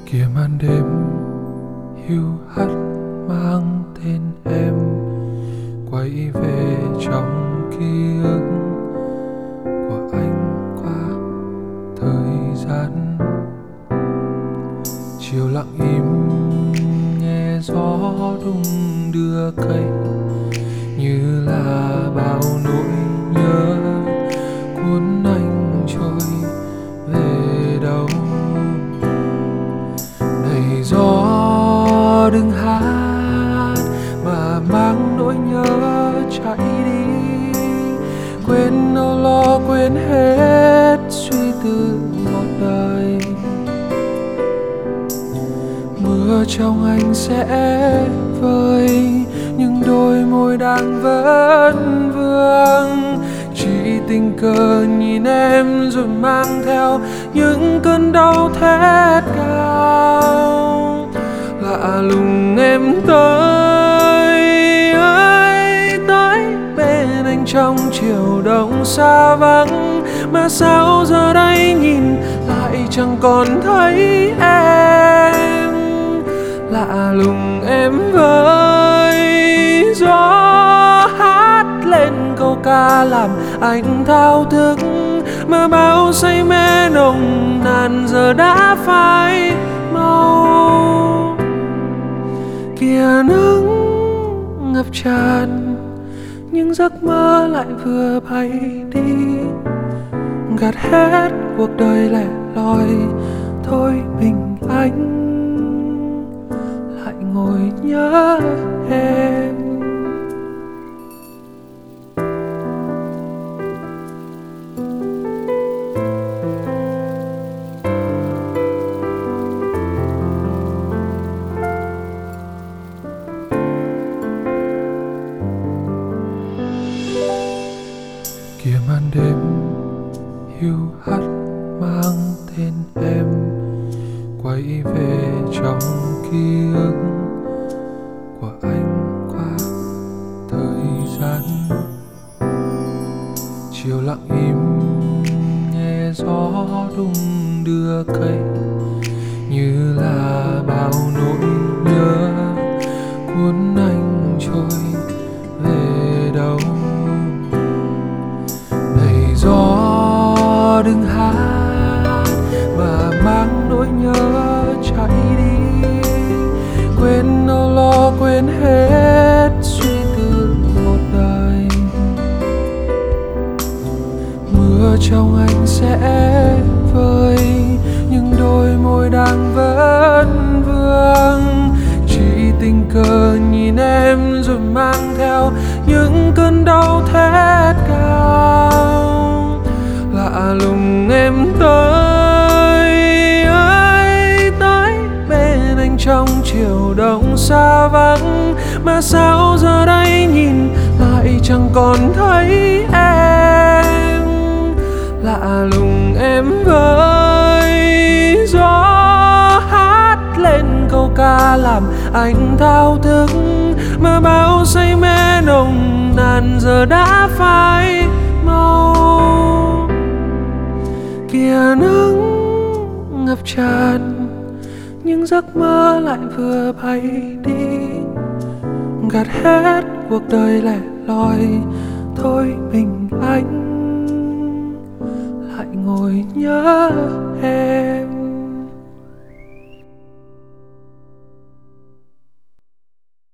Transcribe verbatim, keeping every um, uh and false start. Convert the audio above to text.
Kìa màn đêm hiu hắt mang tên em quay về trong ký ức của anh qua thời gian. Chiều lặng im nghe gió đung đưa cây, như là bao nỗi nhớ cuốn anh trôi về đâu. Này gió đừng hát mà mang nỗi nhớ chạy đi, quên âu lo quên hết suy tư một đời. Mưa trong anh sẽ vơi, nhưng đôi môi đang vẫn vương. Chỉ tình cờ nhìn em rồi mang theo những cơn đau thét cao. Lạ lùng em tới ơi tới bên anh trong chiều đông xa vắng, mà sao giờ đây nhìn lại chẳng còn thấy em. Lạ lùng em với gió hát lên câu ca làm anh thao thức, mà bao say mê nồng nàn giờ đã phai màu. Kìa nắng ngập tràn, nhưng giấc mơ lại vừa bay đi, gạt hết cuộc đời lẻ loi. Thôi mình anh lại ngồi nhớ em. Kìa màn đêm hiu hắt mang tên em quay về trong ký ức của anh qua thời gian. Chiều lặng im nghe gió đung đưa cây, như là bao nỗi nhớ cuốn anh trôi về đâu. Này gió đừng hát mà mang nỗi nhớ chạy đi, quên âu lo quên hết suy tư một đời. Mưa trong anh sẽ vơi, nhưng đôi môi đang vẫn vương. Chỉ tình cờ nhìn em rồi mang theo những cơn đau thét cao. Lạ lùng em tới ơi tới bên anh trong chiều đông xa vắng, mà sao giờ đây nhìn lại chẳng còn thấy em. Lạ lùng em với gió hát lên câu ca làm anh thao thức, mà bao say mê nồng nàn giờ đã phai màu. Kìa nắng ngập tràn, nhưng giấc mơ lại vừa bay đi, gạt hết cuộc đời lẻ loi. Thôi mình anh lại ngồi nhớ em.